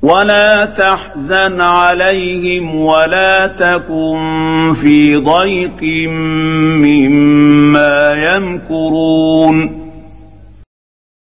ولا تحزن عليهم ولا تكن في ضيق مما يمكرون